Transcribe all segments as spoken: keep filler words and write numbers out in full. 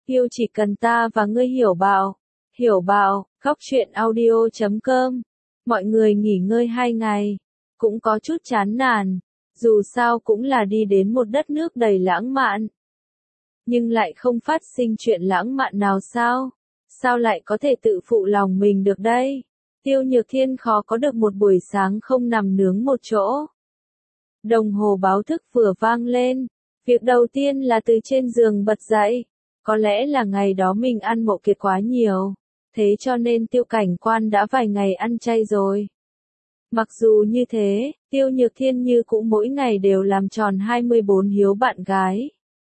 Yêu chỉ cần ta và ngươi hiểu bảo. Hiểu bảo, góc truyện audio chấm com. Mọi người nghỉ ngơi hai ngày. Cũng có chút chán nản. Dù sao cũng là đi đến một đất nước đầy lãng mạn. Nhưng lại không phát sinh chuyện lãng mạn nào sao? Sao lại có thể tự phụ lòng mình được đây? Tiêu Nhược Thiên khó có được một buổi sáng không nằm nướng một chỗ. Đồng hồ báo thức vừa vang lên. Việc đầu tiên là từ trên giường bật dậy. Có lẽ là ngày đó mình ăn Mộ Kiệt quá nhiều. Thế cho nên Tiêu Cảnh Quan đã vài ngày ăn chay rồi. Mặc dù như thế, Tiêu Nhược Thiên như cũng mỗi ngày đều làm tròn hai mươi bốn hiếu bạn gái.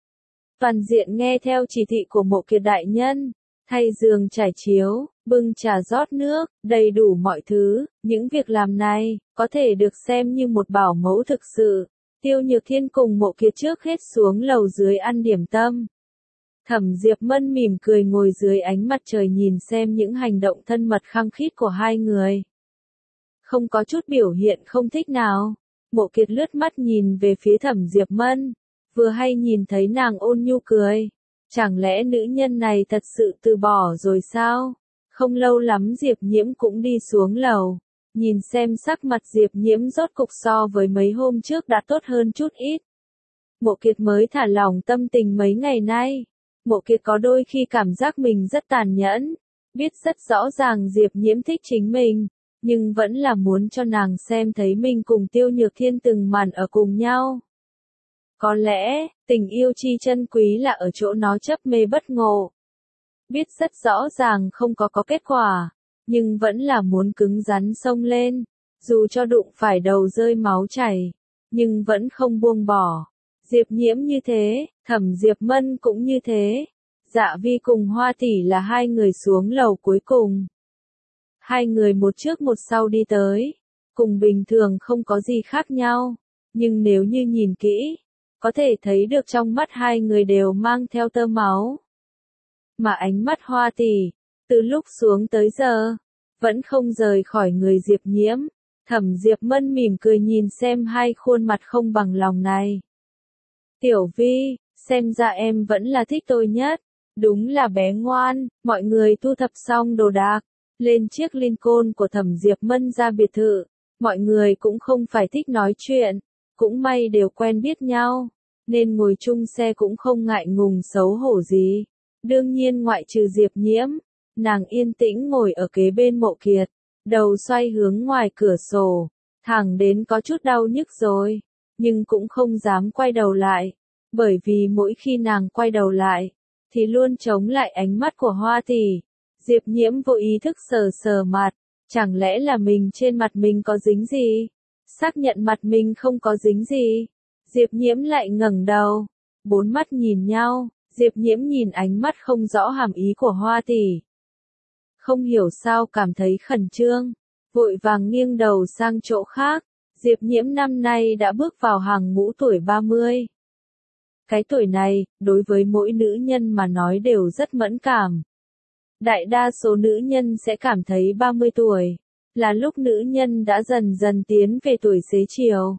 Toàn diện nghe theo chỉ thị của Mộ Kiệt đại nhân, thay giường trải chiếu, bưng trà rót nước, đầy đủ mọi thứ, những việc làm này, có thể được xem như một bảo mẫu thực sự. Tiêu Nhược Thiên cùng Mộ Kiệt trước hết xuống lầu dưới ăn điểm tâm. Thẩm Diệp Mân mỉm cười ngồi dưới ánh mặt trời nhìn xem những hành động thân mật khăng khít của hai người. Không có chút biểu hiện không thích nào. Mộ Kiệt lướt mắt nhìn về phía Thẩm Diệp Mân, vừa hay nhìn thấy nàng ôn nhu cười. Chẳng lẽ nữ nhân này thật sự từ bỏ rồi sao? Không lâu lắm Diệp Nhiễm cũng đi xuống lầu. Nhìn xem sắc mặt Diệp Nhiễm rốt cục so với mấy hôm trước đã tốt hơn chút ít. Mộ Kiệt mới thả lỏng tâm tình mấy ngày nay. Mộ Kiệt có đôi khi cảm giác mình rất tàn nhẫn. Biết rất rõ ràng Diệp Nhiễm thích chính mình. Nhưng vẫn là muốn cho nàng xem thấy mình cùng Tiêu Nhược Thiên từng màn ở cùng nhau. Có lẽ, tình yêu chi chân quý là ở chỗ nó chấp mê bất ngộ. Biết rất rõ ràng không có có kết quả, nhưng vẫn là muốn cứng rắn xông lên, dù cho đụng phải đầu rơi máu chảy, nhưng vẫn không buông bỏ. Diệp Nhiễm như thế, Thẩm Diệp Mân cũng như thế. Dạ Vi cùng Hoa tỷ là hai người xuống lầu cuối cùng. Hai người một trước một sau đi tới, cùng bình thường không có gì khác nhau, nhưng nếu như nhìn kỹ, có thể thấy được trong mắt hai người đều mang theo tơ máu. Mà ánh mắt Hoa tỷ, từ lúc xuống tới giờ, vẫn không rời khỏi người Diệp Nhiễm. Thẩm Diệp Mân mỉm cười nhìn xem hai khuôn mặt không bằng lòng này. Tiểu Vi, xem ra em vẫn là thích tôi nhất. Đúng là bé ngoan. Mọi người thu thập xong đồ đạc, lên chiếc Lincoln của Thẩm Diệp Mân ra biệt thự. Mọi người cũng không phải thích nói chuyện, cũng may đều quen biết nhau, nên ngồi chung xe cũng không ngại ngùng xấu hổ gì. Đương nhiên ngoại trừ Diệp Nhiễm, nàng yên tĩnh ngồi ở kế bên Mộ Kiệt, đầu xoay hướng ngoài cửa sổ, thẳng đến có chút đau nhức rồi, nhưng cũng không dám quay đầu lại, bởi vì mỗi khi nàng quay đầu lại, thì luôn chống lại ánh mắt của Hoa tỷ. Diệp Nhiễm vô ý thức sờ sờ mặt, chẳng lẽ là mình trên mặt mình có dính gì? Xác nhận mặt mình không có dính gì. Diệp Nhiễm lại ngẩng đầu, bốn mắt nhìn nhau, Diệp Nhiễm nhìn ánh mắt không rõ hàm ý của Hoa tỷ. Không hiểu sao cảm thấy khẩn trương, vội vàng nghiêng đầu sang chỗ khác. Diệp Nhiễm năm nay đã bước vào hàng ngũ tuổi ba mươi. Cái tuổi này, đối với mỗi nữ nhân mà nói đều rất mẫn cảm. Đại đa số nữ nhân sẽ cảm thấy ba mươi tuổi là lúc nữ nhân đã dần dần tiến về tuổi xế chiều.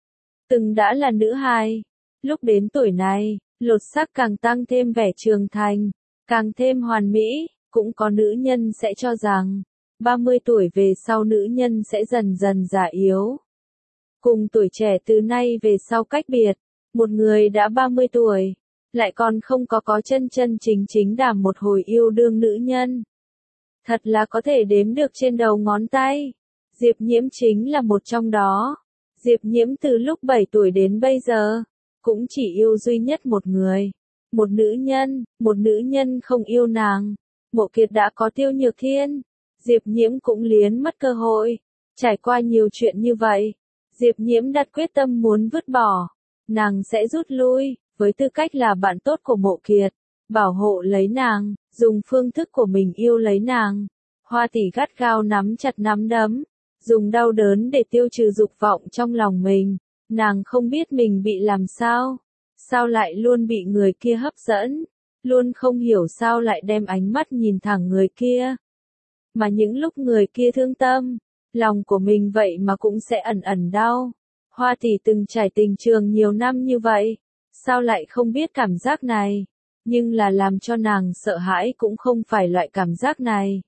Từng đã là nữ hài, lúc đến tuổi này, lột xác càng tăng thêm vẻ trưởng thành, càng thêm hoàn mỹ. Cũng có nữ nhân sẽ cho rằng, ba mươi tuổi về sau nữ nhân sẽ dần dần già yếu. Cùng tuổi trẻ từ nay về sau cách biệt, một người đã ba mươi tuổi, lại còn không có có chân chân chính chính đảm một hồi yêu đương nữ nhân. Thật là có thể đếm được trên đầu ngón tay. Diệp Nhiễm chính là một trong đó. Diệp Nhiễm từ lúc bảy tuổi đến bây giờ, cũng chỉ yêu duy nhất một người. Một nữ nhân, một nữ nhân không yêu nàng. Mộ Kiệt đã có Tiêu Nhược Thiên, Diệp Nhiễm cũng liến mất cơ hội. Trải qua nhiều chuyện như vậy, Diệp Nhiễm đặt quyết tâm muốn vứt bỏ. Nàng sẽ rút lui, với tư cách là bạn tốt của Mộ Kiệt, bảo hộ lấy nàng, dùng phương thức của mình yêu lấy nàng. Hoa tỷ gắt gao nắm chặt nắm đấm, dùng đau đớn để tiêu trừ dục vọng trong lòng mình. Nàng không biết mình bị làm sao, sao lại luôn bị người kia hấp dẫn, luôn không hiểu sao lại đem ánh mắt nhìn thẳng người kia. Mà những lúc người kia thương tâm, lòng của mình vậy mà cũng sẽ ẩn ẩn đau. Hoa tỷ từng trải tình trường nhiều năm như vậy, sao lại không biết cảm giác này? nhưng là làm cho nàng sợ hãi cũng không phải loại cảm giác này,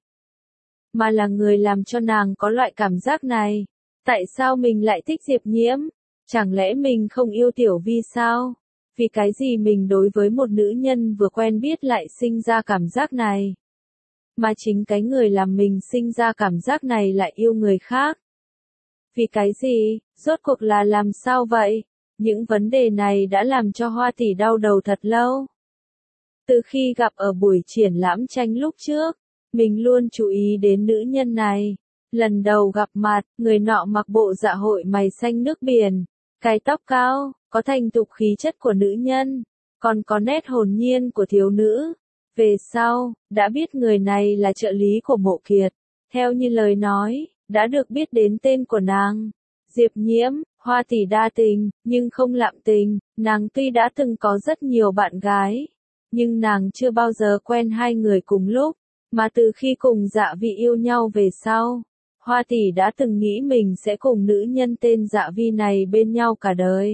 mà là người làm cho nàng có loại cảm giác này. Tại sao mình lại thích Diệp Nhiễm? Chẳng lẽ mình không yêu Tiểu Vi sao? Vì cái gì mình đối với một nữ nhân vừa quen biết lại sinh ra cảm giác này? Mà chính cái người làm mình sinh ra cảm giác này lại yêu người khác. Vì cái gì? Rốt cuộc là làm sao vậy? Những vấn đề này đã làm cho Hoa tỷ đau đầu thật lâu. Từ khi gặp ở buổi triển lãm tranh lúc trước, mình luôn chú ý đến nữ nhân này. Lần đầu gặp mặt, người nọ mặc bộ dạ hội mày xanh nước biển, cái tóc cao, có thành thục khí chất của nữ nhân, còn có nét hồn nhiên của thiếu nữ. Về sau, đã biết người này là trợ lý của Mộ Kiệt. Theo như lời nói, đã được biết đến tên của nàng. Diệp Nhiễm, Hoa tỷ đa tình, nhưng không lạm tình, nàng tuy đã từng có rất nhiều bạn gái, nhưng nàng chưa bao giờ quen hai người cùng lúc, mà từ khi cùng Dạ Vi yêu nhau về sau, Hoa tỷ đã từng nghĩ mình sẽ cùng nữ nhân tên Dạ Vi này bên nhau cả đời.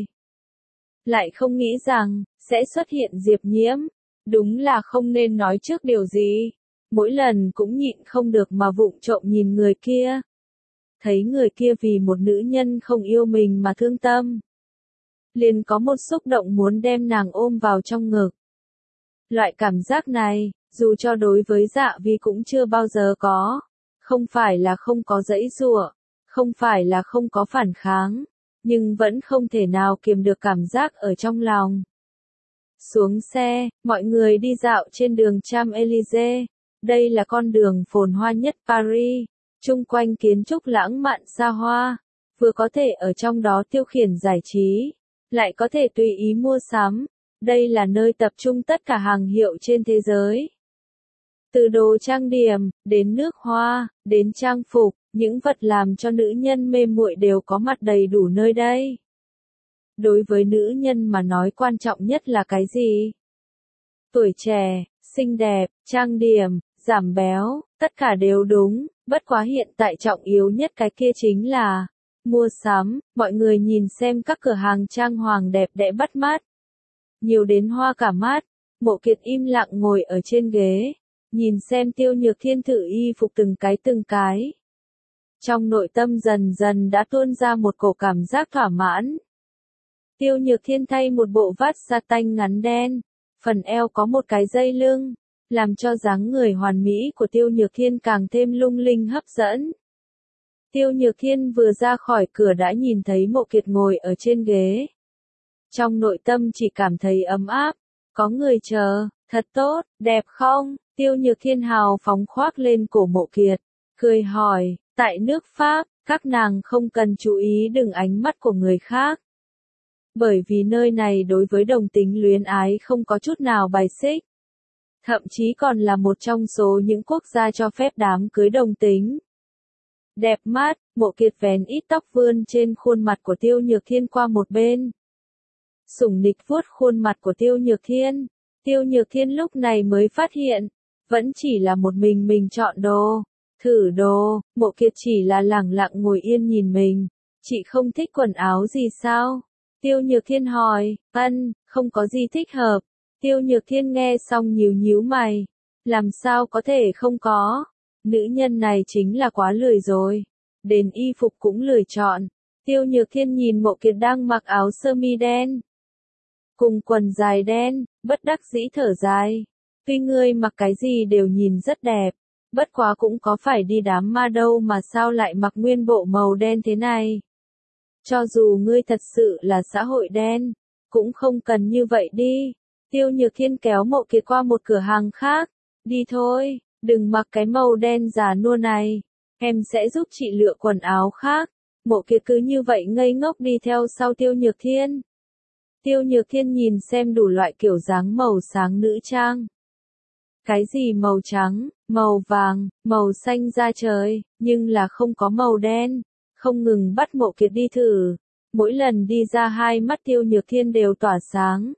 Lại không nghĩ rằng, sẽ xuất hiện Diệp Nhiễm, đúng là không nên nói trước điều gì. Mỗi lần cũng nhịn không được mà vụng trộm nhìn người kia. Thấy người kia vì một nữ nhân không yêu mình mà thương tâm. Liền có một xúc động muốn đem nàng ôm vào trong ngực. Loại cảm giác này, dù cho đối với Dạ Vi cũng chưa bao giờ có. Không phải là không có giãy giụa, không phải là không có phản kháng, nhưng vẫn không thể nào kiềm được cảm giác ở trong lòng. Xuống xe, mọi người đi dạo trên đường Champs-Élysées. Đây là con đường phồn hoa nhất Paris, chung quanh kiến trúc lãng mạn xa hoa, vừa có thể ở trong đó tiêu khiển giải trí, lại có thể tùy ý mua sắm. Đây là nơi tập trung tất cả hàng hiệu trên thế giới. Từ đồ trang điểm, đến nước hoa, đến trang phục, những vật làm cho nữ nhân mê muội đều có mặt đầy đủ nơi đây. Đối với nữ nhân mà nói quan trọng nhất là cái gì? Tuổi trẻ, xinh đẹp, trang điểm, giảm béo, tất cả đều đúng, bất quá hiện tại trọng yếu nhất cái kia chính là mua sắm. Mọi người nhìn xem các cửa hàng trang hoàng đẹp đẽ bắt mắt, nhiều đến hoa cả mắt. Mộ Kiệt im lặng ngồi ở trên ghế, nhìn xem Tiêu Nhược Thiên thử y phục từng cái từng cái. Trong nội tâm dần dần đã tuôn ra một cổ cảm giác thỏa mãn. Tiêu Nhược Thiên thay một bộ vát sa tanh ngắn đen, phần eo có một cái dây lưng, làm cho dáng người hoàn mỹ của Tiêu Nhược Thiên càng thêm lung linh hấp dẫn. Tiêu Nhược Thiên vừa ra khỏi cửa đã nhìn thấy Mộ Kiệt ngồi ở trên ghế. Trong nội tâm chỉ cảm thấy ấm áp, có người chờ, thật tốt, đẹp không? Tiêu Nhược Thiên hào phóng khoác lên cổ Mộ Kiệt, cười hỏi, tại nước Pháp, các nàng không cần chú ý đừng ánh mắt của người khác. Bởi vì nơi này đối với đồng tính luyến ái không có chút nào bài xích. Thậm chí còn là một trong số những quốc gia cho phép đám cưới đồng tính. Đẹp mắt, Mộ Kiệt vén ít tóc vươn trên khuôn mặt của Tiêu Nhược Thiên qua một bên. Sủng nịch vuốt khuôn mặt của Tiêu Nhược Thiên. Tiêu Nhược Thiên lúc này mới phát hiện, vẫn chỉ là một mình mình chọn đồ, thử đồ. Mộ Kiệt chỉ là lẳng lặng ngồi yên nhìn mình. Chị không thích quần áo gì sao? Tiêu Nhược Thiên hỏi. Ân, không có gì thích hợp. Tiêu Nhược Thiên nghe xong nhíu nhíu mày. Làm sao có thể không có? Nữ nhân này chính là quá lười rồi. Đến y phục cũng lười chọn. Tiêu Nhược Thiên nhìn Mộ Kiệt đang mặc áo sơ mi đen cùng quần dài đen, bất đắc dĩ thở dài. Tuy ngươi mặc cái gì đều nhìn rất đẹp, bất quá cũng có phải đi đám ma đâu mà sao lại mặc nguyên bộ màu đen thế này. Cho dù ngươi thật sự là xã hội đen, cũng không cần như vậy đi. Tiêu Nhược Thiên kéo Mộ Kiệt qua một cửa hàng khác. Đi thôi, đừng mặc cái màu đen già nua này. Em sẽ giúp chị lựa quần áo khác. Mộ Kiệt cứ như vậy ngây ngốc đi theo sau Tiêu Nhược Thiên. Tiêu Nhược Thiên nhìn xem đủ loại kiểu dáng màu sáng nữ trang. Cái gì màu trắng, màu vàng, màu xanh da trời, nhưng là không có màu đen. Không ngừng bắt Mộ Kiệt đi thử. Mỗi lần đi ra hai mắt Tiêu Nhược Thiên đều tỏa sáng.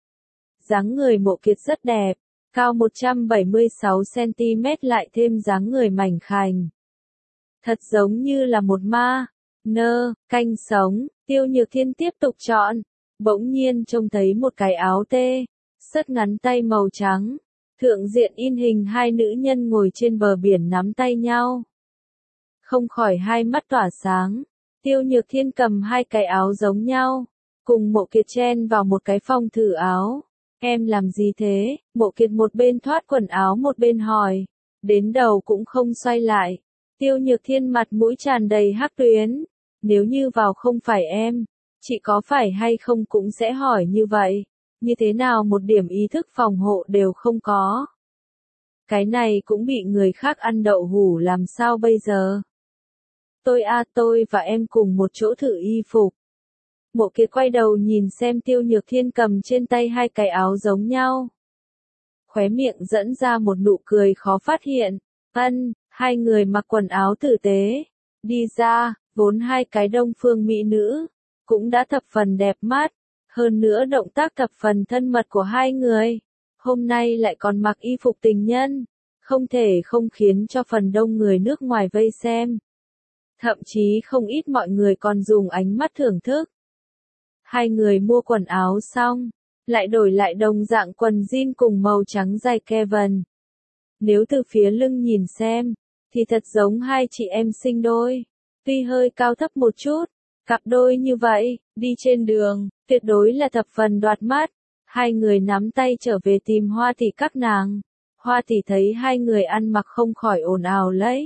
Dáng người Mộ Kiệt rất đẹp, cao một trăm bảy mươi sáu xăng ti mét lại thêm dáng người mảnh khảnh. Thật giống như là một ma, nơ, canh sống. Tiêu Nhược Thiên tiếp tục chọn. Bỗng nhiên trông thấy một cái áo tê, sất ngắn tay màu trắng. Thượng diện in hình hai nữ nhân ngồi trên bờ biển nắm tay nhau. Không khỏi hai mắt tỏa sáng. Tiêu Nhược Thiên cầm hai cái áo giống nhau. Cùng Mộ Kiệt chen vào một cái phòng thử áo. Em làm gì thế? Mộ Kiệt một bên thoát quần áo một bên hỏi. Đến đầu cũng không xoay lại. Tiêu Nhược Thiên mặt mũi tràn đầy hắc tuyến. Nếu như vào không phải em, chị có phải hay không cũng sẽ hỏi như vậy. Như thế nào một điểm ý thức phòng hộ đều không có. Cái này cũng bị người khác ăn đậu hủ làm sao bây giờ? Tôi a à, tôi và em cùng một chỗ thử y phục. Mộ Kiệt quay đầu nhìn xem Tiêu Nhược Thiên cầm trên tay hai cái áo giống nhau. Khóe miệng dẫn ra một nụ cười khó phát hiện. Ân, hai người mặc quần áo tử tế. Đi ra, vốn hai cái đông phương mỹ nữ. Cũng đã thập phần đẹp mắt. Hơn nữa động tác thập phần thân mật của hai người. Hôm nay lại còn mặc y phục tình nhân. Không thể không khiến cho phần đông người nước ngoài vây xem. Thậm chí không ít mọi người còn dùng ánh mắt thưởng thức. Hai người mua quần áo xong, lại đổi lại đồng dạng quần jean cùng màu trắng dài Kevin. Nếu từ phía lưng nhìn xem, thì thật giống hai chị em sinh đôi. Tuy hơi cao thấp một chút, cặp đôi như vậy, đi trên đường, tuyệt đối là thập phần đoạt mắt. Hai người nắm tay trở về tìm Hoa Tỷ các nàng. Hoa Tỷ thấy hai người ăn mặc không khỏi ồn ào lấy.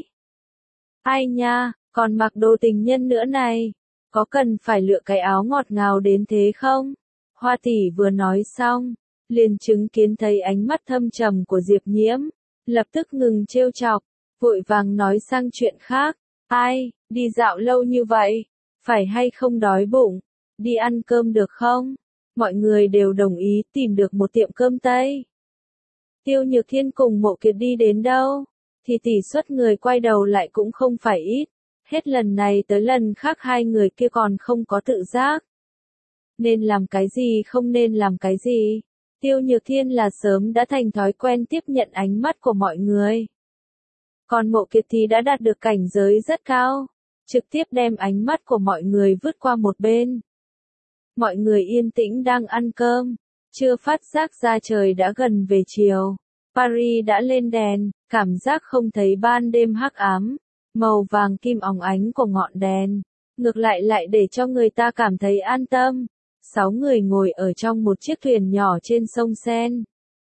Ai nha, còn mặc đồ tình nhân nữa này. Có cần phải lựa cái áo ngọt ngào đến thế không? Hoa Tỷ vừa nói xong, liền chứng kiến thấy ánh mắt thâm trầm của Diệp Nhiễm, lập tức ngừng trêu chọc, vội vàng nói sang chuyện khác. Ai, đi dạo lâu như vậy, phải hay không đói bụng, đi ăn cơm được không? Mọi người đều đồng ý tìm được một tiệm cơm Tây. Tiêu Nhược Thiên cùng Mộ Kiệt đi đến đâu, thì tỷ suất người quay đầu lại cũng không phải ít. Hết lần này tới lần khác hai người kia còn không có tự giác. Nên làm cái gì không nên làm cái gì. Tiêu Nhược Thiên là sớm đã thành thói quen tiếp nhận ánh mắt của mọi người. Còn Mộ Kiệt thì đã đạt được cảnh giới rất cao. Trực tiếp đem ánh mắt của mọi người vứt qua một bên. Mọi người yên tĩnh đang ăn cơm. Chưa phát giác ra trời đã gần về chiều. Paris đã lên đèn, cảm giác không thấy ban đêm hắc ám. Màu vàng kim óng ánh của ngọn đèn, ngược lại lại để cho người ta cảm thấy an tâm. Sáu người ngồi ở trong một chiếc thuyền nhỏ trên sông Sen.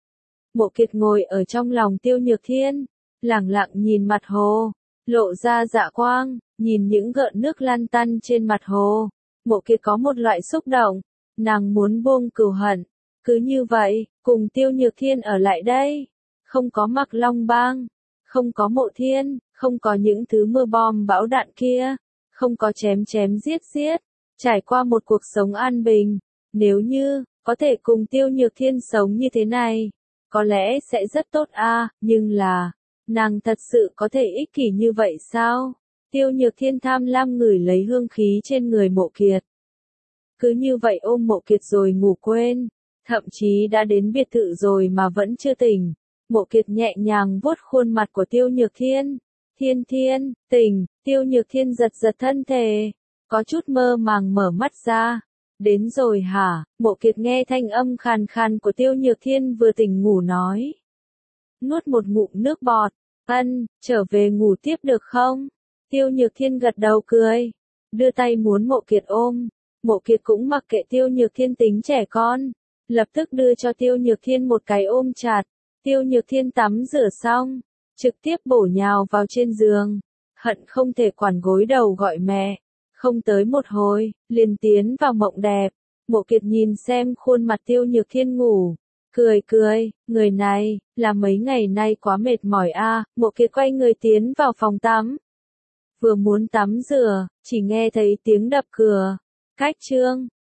Mộ Kiệt ngồi ở trong lòng Tiêu Nhược Thiên, lẳng lặng nhìn mặt hồ, lộ ra dạ quang, nhìn những gợn nước lăn tăn trên mặt hồ. Mộ Kiệt có một loại xúc động, nàng muốn buông cừu hận. Cứ như vậy, cùng Tiêu Nhược Thiên ở lại đây. Không có Mặc Long Bang, không có Mộ Thiên, không có những thứ mưa bom bão đạn kia, không có chém chém giết giết, trải qua một cuộc sống an bình. Nếu như, có thể cùng Tiêu Nhược Thiên sống như thế này, có lẽ sẽ rất tốt a, nhưng là, nàng thật sự có thể ích kỷ như vậy sao? Tiêu Nhược Thiên tham lam ngửi lấy hương khí trên người Mộ Kiệt. Cứ như vậy ôm Mộ Kiệt rồi ngủ quên, thậm chí đã đến biệt thự rồi mà vẫn chưa tỉnh. Mộ Kiệt nhẹ nhàng vuốt khuôn mặt của Tiêu Nhược Thiên. Thiên Thiên, tỉnh, Tiêu Nhược Thiên giật giật thân thể, có chút mơ màng mở mắt ra. Đến rồi hả? Mộ Kiệt nghe thanh âm khàn khàn của Tiêu Nhược Thiên vừa tỉnh ngủ nói. Nuốt một ngụm nước bọt, ân, trở về ngủ tiếp được không? Tiêu Nhược Thiên gật đầu cười, đưa tay muốn Mộ Kiệt ôm. Mộ Kiệt cũng mặc kệ Tiêu Nhược Thiên tính trẻ con, lập tức đưa cho Tiêu Nhược Thiên một cái ôm chặt. Tiêu Nhược Thiên tắm rửa xong, trực tiếp bổ nhào vào trên giường, hận không thể quản gối đầu gọi mẹ. Không tới một hồi, liền tiến vào mộng đẹp. Mộ Kiệt nhìn xem khuôn mặt Tiêu Nhược Thiên ngủ, cười cười, người này, là mấy ngày nay quá mệt mỏi a. À. Mộ Kiệt quay người tiến vào phòng tắm. Vừa muốn tắm rửa, chỉ nghe thấy tiếng đập cửa. Cách trương,